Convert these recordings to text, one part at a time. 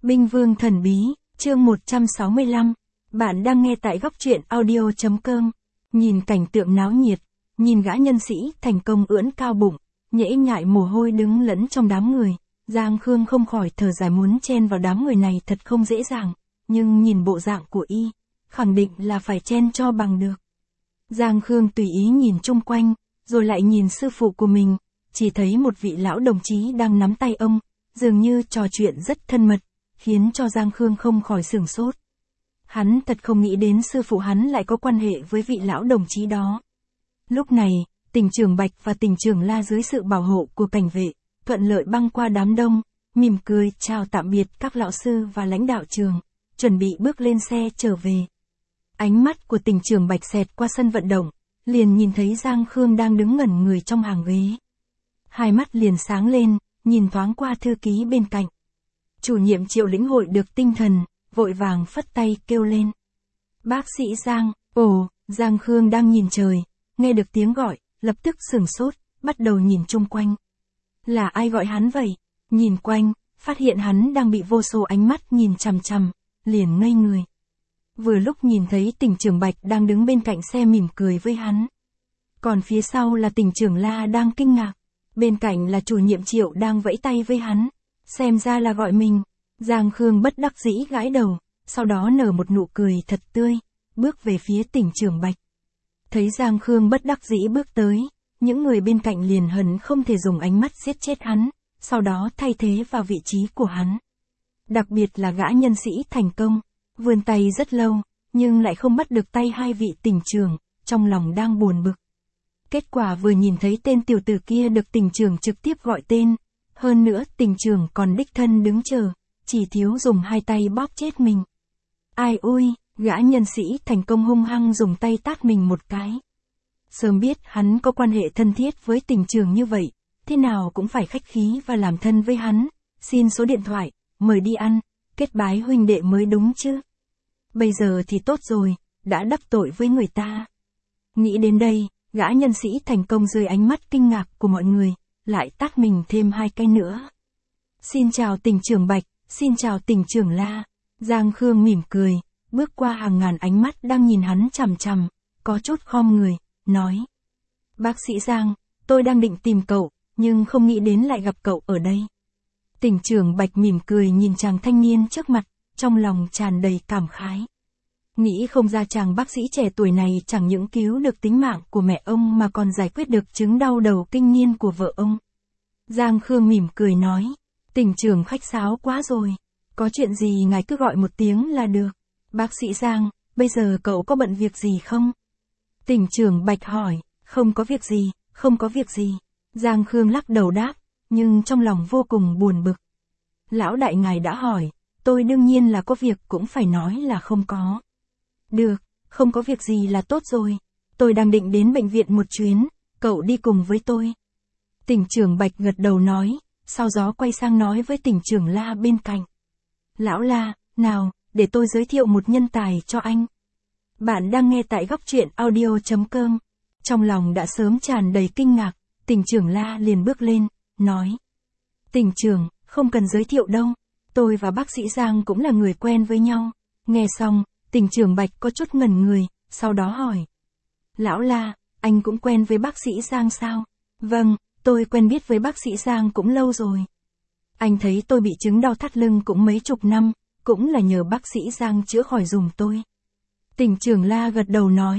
Binh Vương Thần Bí, chương 165. Bạn đang nghe tại góc truyện audio.com. Nhìn cảnh tượng náo nhiệt, nhìn gã nhân sĩ thành công ưỡn cao bụng, nhễ nhại mồ hôi đứng lẫn trong đám người, Giang Khương không khỏi thở dài muốn chen vào đám người này thật không dễ dàng, nhưng nhìn bộ dạng của y, khẳng định là phải chen cho bằng được. Giang Khương tùy ý nhìn chung quanh, rồi lại nhìn sư phụ của mình, chỉ thấy một vị lão đồng chí đang nắm tay ông, dường như trò chuyện rất thân mật, khiến cho Giang Khương không khỏi sửng sốt. Hắn thật không nghĩ đến sư phụ hắn lại có quan hệ với vị lão đồng chí đó. Lúc này, Tỉnh trưởng Bạch và Tỉnh trưởng La dưới sự bảo hộ của cảnh vệ, thuận lợi băng qua đám đông, mỉm cười chào tạm biệt các lão sư và lãnh đạo trường, chuẩn bị bước lên xe trở về. Ánh mắt của Tỉnh trưởng Bạch xẹt qua sân vận động, liền nhìn thấy Giang Khương đang đứng ngẩn người trong hàng ghế. Hai mắt liền sáng lên, nhìn thoáng qua thư ký bên cạnh. Chủ nhiệm Triệu lĩnh hội được tinh thần, vội vàng phất tay kêu lên. Bác sĩ Giang, Giang Khương đang nhìn trời, nghe được tiếng gọi, lập tức sửng sốt, bắt đầu nhìn chung quanh. Là ai gọi hắn vậy? Nhìn quanh, phát hiện hắn đang bị vô số ánh mắt nhìn chằm chằm, liền ngây người. Vừa lúc nhìn thấy Tỉnh trưởng Bạch đang đứng bên cạnh xe mỉm cười với hắn. Còn phía sau là Tỉnh trưởng La đang kinh ngạc, bên cạnh là chủ nhiệm Triệu đang vẫy tay với hắn, xem ra là gọi mình. Giang Khương bất đắc dĩ gãi đầu, sau đó nở một nụ cười thật tươi, bước về phía Tỉnh trưởng Bạch. Thấy Giang Khương bất đắc dĩ bước tới, những người bên cạnh liền hận không thể dùng ánh mắt giết chết hắn, sau đó thay thế vào vị trí của hắn. Đặc biệt là gã nhân sĩ thành công, vươn tay rất lâu, nhưng lại không bắt được tay hai vị tỉnh trưởng, trong lòng đang buồn bực. Kết quả vừa nhìn thấy tên tiểu tử kia được tỉnh trưởng trực tiếp gọi tên, hơn nữa tỉnh trưởng còn đích thân đứng chờ, chỉ thiếu dùng hai tay bóp chết mình. Ai ôi, gã nhân sĩ thành công hung hăng dùng tay tát mình một cái. Sớm biết hắn có quan hệ thân thiết với tỉnh trưởng như vậy, thế nào cũng phải khách khí và làm thân với hắn, xin số điện thoại, mời đi ăn, kết bái huynh đệ mới đúng chứ. Bây giờ thì tốt rồi, đã đắc tội với người ta. Nghĩ đến đây, gã nhân sĩ thành công dưới ánh mắt kinh ngạc của mọi người, lại tát mình thêm hai cái nữa. Xin chào Tỉnh trưởng Bạch, xin chào Tỉnh trưởng La. Giang Khương mỉm cười, bước qua hàng ngàn ánh mắt đang nhìn hắn chằm chằm, có chút khom người, nói. Bác sĩ Giang, tôi đang định tìm cậu, nhưng không nghĩ đến lại gặp cậu ở đây. Tỉnh trưởng Bạch mỉm cười nhìn chàng thanh niên trước mặt, trong lòng tràn đầy cảm khái. Nghĩ không ra chàng bác sĩ trẻ tuổi này chẳng những cứu được tính mạng của mẹ ông mà còn giải quyết được chứng đau đầu kinh niên của vợ ông. Giang Khương mỉm cười nói, Tỉnh trưởng khách sáo quá rồi, có chuyện gì ngài cứ gọi một tiếng là được. Bác sĩ Giang, bây giờ cậu có bận việc gì không? Tỉnh trưởng Bạch hỏi, không có việc gì, không có việc gì. Giang Khương lắc đầu đáp, nhưng trong lòng vô cùng buồn bực. Lão đại ngài đã hỏi, tôi đương nhiên là có việc cũng phải nói là không có. Được, không có việc gì là tốt rồi. Tôi đang định đến bệnh viện một chuyến, cậu đi cùng với tôi. Tỉnh trưởng Bạch gật đầu nói, sau đó quay sang nói với Tỉnh trưởng La bên cạnh. Lão La, nào, để tôi giới thiệu một nhân tài cho anh. Bạn đang nghe tại góc truyện audio.com. Trong lòng đã sớm tràn đầy kinh ngạc, Tỉnh trưởng La liền bước lên, nói. Tỉnh trưởng, không cần giới thiệu đâu, tôi và bác sĩ Giang cũng là người quen với nhau. Nghe xong, Tỉnh trưởng Bạch có chút ngẩn người, sau đó hỏi. Lão La, anh cũng quen với bác sĩ Giang sao? Vâng, tôi quen biết với bác sĩ Giang cũng lâu rồi. Anh thấy tôi bị chứng đau thắt lưng cũng mấy chục năm, cũng là nhờ bác sĩ Giang chữa khỏi dùm tôi. Tỉnh trưởng La gật đầu nói.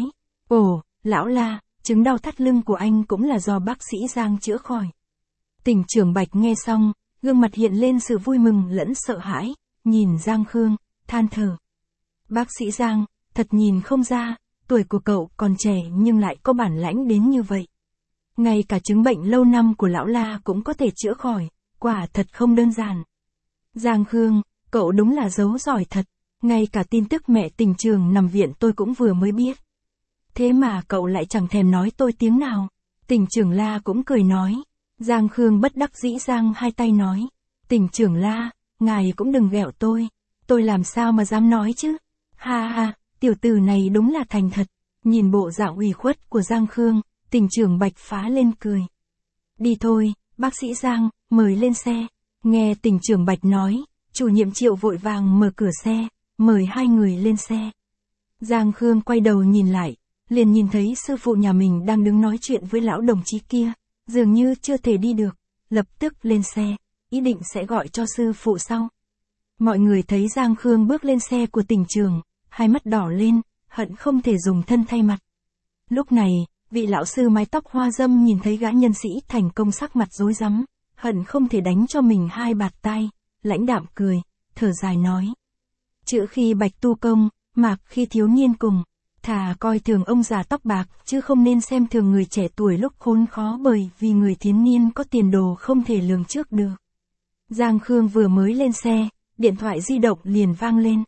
Lão La, chứng đau thắt lưng của anh cũng là do bác sĩ Giang chữa khỏi. Tỉnh trưởng Bạch nghe xong, gương mặt hiện lên sự vui mừng lẫn sợ hãi, nhìn Giang Khương, than thở. Bác sĩ Giang, thật nhìn không ra, tuổi của cậu còn trẻ nhưng lại có bản lãnh đến như vậy. Ngay cả chứng bệnh lâu năm của lão La cũng có thể chữa khỏi, quả thật không đơn giản. Giang Khương, cậu đúng là giấu giỏi thật, ngay cả tin tức mẹ Tỉnh trưởng nằm viện tôi cũng vừa mới biết. Thế mà cậu lại chẳng thèm nói tôi tiếng nào. Tỉnh trưởng La cũng cười nói. Giang Khương bất đắc dĩ giang hai tay nói. Tỉnh trưởng La, ngài cũng đừng ghẹo tôi làm sao mà dám nói chứ. Ha ha, tiểu tử này đúng là thành thật. Nhìn bộ dạng ủy khuất của Giang Khương, Tỉnh trưởng Bạch phá lên cười. Đi thôi, bác sĩ Giang, mời lên xe. Nghe Tỉnh trưởng Bạch nói, Chủ nhiệm Triệu vội vàng mở cửa xe, mời hai người lên xe. Giang Khương quay đầu nhìn lại, liền nhìn thấy sư phụ nhà mình đang đứng nói chuyện với lão đồng chí kia, dường như chưa thể đi được, lập tức lên xe, ý định sẽ gọi cho sư phụ sau. Mọi người thấy Giang Khương bước lên xe của Tỉnh Trường, hai mắt đỏ lên, hận không thể dùng thân thay mặt. Lúc này, vị lão sư mái tóc hoa dâm nhìn thấy gã nhân sĩ thành công sắc mặt rối rắm, hận không thể đánh cho mình hai bạt tai, lãnh đạm cười, thở dài nói. Chữ khi bạch tu công, mạc khi thiếu niên cùng, thà coi thường ông già tóc bạc chứ không nên xem thường người trẻ tuổi lúc khốn khó bởi vì người thiếu niên có tiền đồ không thể lường trước được. Giang Khương vừa mới lên xe, điện thoại di động liền vang lên.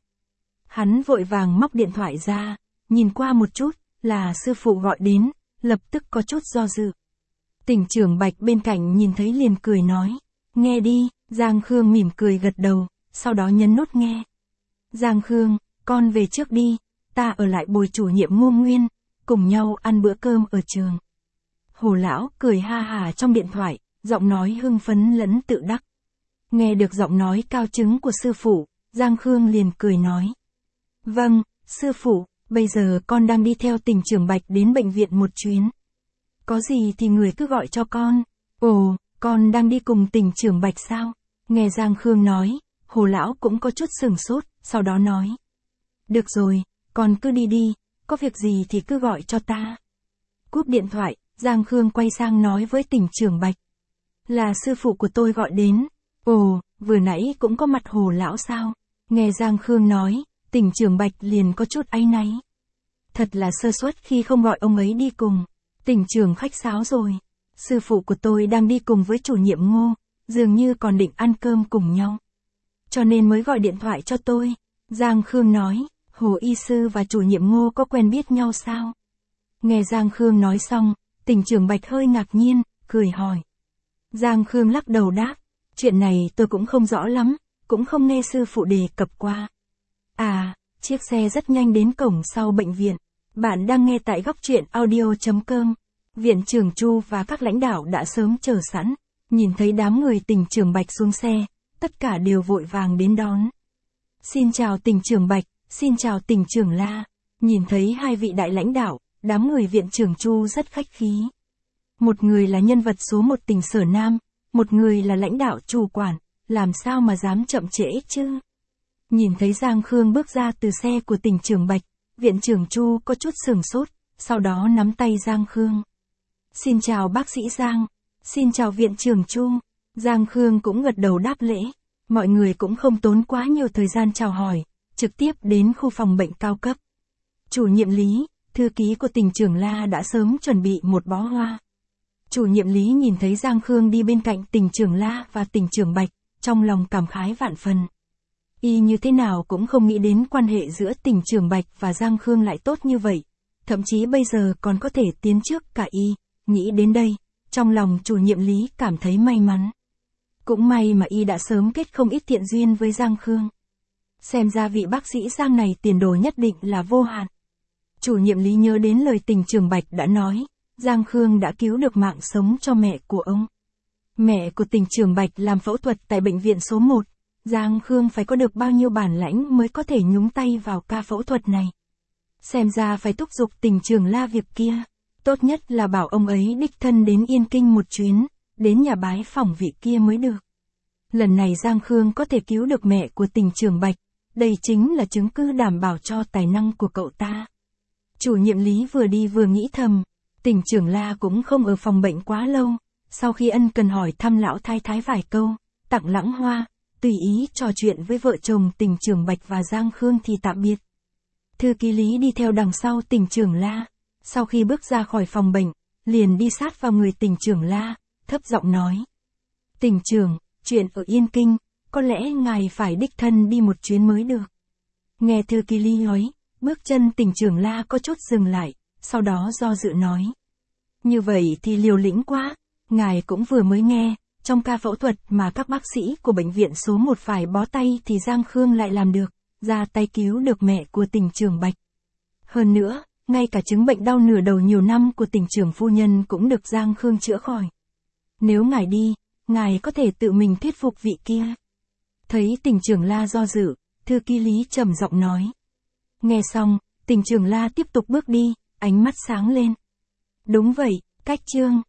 Hắn vội vàng móc điện thoại ra, nhìn qua một chút, là sư phụ gọi đến, lập tức có chút do dự. Tỉnh trưởng Bạch bên cạnh nhìn thấy liền cười nói, nghe đi, Giang Khương mỉm cười gật đầu, sau đó nhấn nút nghe. Giang Khương, con về trước đi, ta ở lại bồi chủ nhiệm Ngô Nguyên, cùng nhau ăn bữa cơm ở trường. Hồ lão cười ha hà trong điện thoại, giọng nói hưng phấn lẫn tự đắc. Nghe được giọng nói cao trứng của sư phụ, Giang Khương liền cười nói. Vâng, sư phụ, bây giờ con đang đi theo Tỉnh trưởng Bạch đến bệnh viện một chuyến. Có gì thì người cứ gọi cho con. Ồ, con đang đi cùng Tỉnh trưởng Bạch sao? Nghe Giang Khương nói, Hồ lão cũng có chút sửng sốt, sau đó nói. Được rồi, con cứ đi đi, có việc gì thì cứ gọi cho ta. Cúp điện thoại, Giang Khương quay sang nói với Tỉnh trưởng Bạch. Là sư phụ của tôi gọi đến. Ồ, vừa nãy cũng có mặt Hồ lão sao? Nghe Giang Khương nói, Tỉnh trưởng Bạch liền có chút áy náy. Thật là sơ suất khi không gọi ông ấy đi cùng. Tỉnh trưởng khách sáo rồi. Sư phụ của tôi đang đi cùng với chủ nhiệm Ngô, dường như còn định ăn cơm cùng nhau. Cho nên mới gọi điện thoại cho tôi. Giang Khương nói, Hồ y sư và chủ nhiệm Ngô có quen biết nhau sao? Nghe Giang Khương nói xong, Tỉnh trưởng Bạch hơi ngạc nhiên, cười hỏi. Giang Khương lắc đầu đáp, chuyện này tôi cũng không rõ lắm, cũng không nghe sư phụ đề cập qua. À, chiếc xe rất nhanh đến cổng sau bệnh viện. Bạn đang nghe tại góc truyện audio.com. Viện trưởng Chu và các lãnh đạo đã sớm chờ sẵn, nhìn thấy đám người Tỉnh trưởng Bạch xuống xe, tất cả đều vội vàng đến đón. Xin chào Tỉnh trưởng Bạch, xin chào Tỉnh trưởng La. Nhìn thấy hai vị đại lãnh đạo, đám người viện trưởng Chu rất khách khí. Một người là nhân vật số một tỉnh Sở Nam, một người là lãnh đạo chủ quản, làm sao mà dám chậm trễ chứ? Nhìn thấy Giang Khương bước ra từ xe của Tỉnh trưởng Bạch, viện trưởng Chu có chút sửng sốt, sau đó nắm tay Giang Khương. Xin chào bác sĩ Giang, xin chào viện trưởng Chu. Giang Khương cũng gật đầu đáp lễ, mọi người cũng không tốn quá nhiều thời gian chào hỏi, trực tiếp đến khu phòng bệnh cao cấp. Chủ nhiệm Lý, thư ký của Tỉnh trưởng La đã sớm chuẩn bị một bó hoa. Chủ nhiệm Lý nhìn thấy Giang Khương đi bên cạnh Tỉnh trưởng La và Tỉnh trưởng Bạch, trong lòng cảm khái vạn phần. Y như thế nào cũng không nghĩ đến quan hệ giữa Tỉnh trưởng Bạch và Giang Khương lại tốt như vậy, thậm chí bây giờ còn có thể tiến trước cả Y. Nghĩ đến đây, trong lòng chủ nhiệm Lý cảm thấy may mắn. Cũng may mà Y đã sớm kết không ít thiện duyên với Giang Khương. Xem ra vị bác sĩ Giang này tiền đồ nhất định là vô hạn. Chủ nhiệm Lý nhớ đến lời Tỉnh trưởng Bạch đã nói, Giang Khương đã cứu được mạng sống cho mẹ của ông. Mẹ của Tỉnh trưởng Bạch làm phẫu thuật tại bệnh viện số 1, Giang Khương phải có được bao nhiêu bản lãnh mới có thể nhúng tay vào ca phẫu thuật này. Xem ra phải thúc giục Tỉnh trưởng La việc kia, tốt nhất là bảo ông ấy đích thân đến Yên Kinh một chuyến, đến nhà bái phỏng vị kia mới được. Lần này Giang Khương có thể cứu được mẹ của Tỉnh trưởng Bạch, đây chính là chứng cứ đảm bảo cho tài năng của cậu ta. Chủ nhiệm Lý vừa đi vừa nghĩ thầm, Tỉnh trưởng La cũng không ở phòng bệnh quá lâu, sau khi ân cần hỏi thăm lão thái thái vài câu, tặng lãng hoa, tùy ý trò chuyện với vợ chồng Tỉnh trưởng Bạch và Giang Khương thì tạm biệt. Thư ký Lý đi theo đằng sau Tỉnh trưởng La, sau khi bước ra khỏi phòng bệnh, liền đi sát vào người Tỉnh trưởng La, thấp giọng nói. Tỉnh trưởng, chuyện ở Yên Kinh, có lẽ ngài phải đích thân đi một chuyến mới được. Nghe thư ký Lý nói, bước chân Tỉnh trưởng La có chút dừng lại, sau đó do dự nói. Như vậy thì liều lĩnh quá, ngài cũng vừa mới nghe, trong ca phẫu thuật mà các bác sĩ của bệnh viện số 1 phải bó tay thì Giang Khương lại làm được, ra tay cứu được mẹ của Tỉnh trưởng Bạch. Hơn nữa, ngay cả chứng bệnh đau nửa đầu nhiều năm của Tỉnh trưởng phu nhân cũng được Giang Khương chữa khỏi. Nếu ngài đi, ngài có thể tự mình thuyết phục vị kia. Thấy Tỉnh Trường La do dự, thư ký Lý trầm giọng nói. Nghe xong, Tỉnh Trường La tiếp tục bước đi, ánh mắt sáng lên. Đúng vậy, Cách Trương,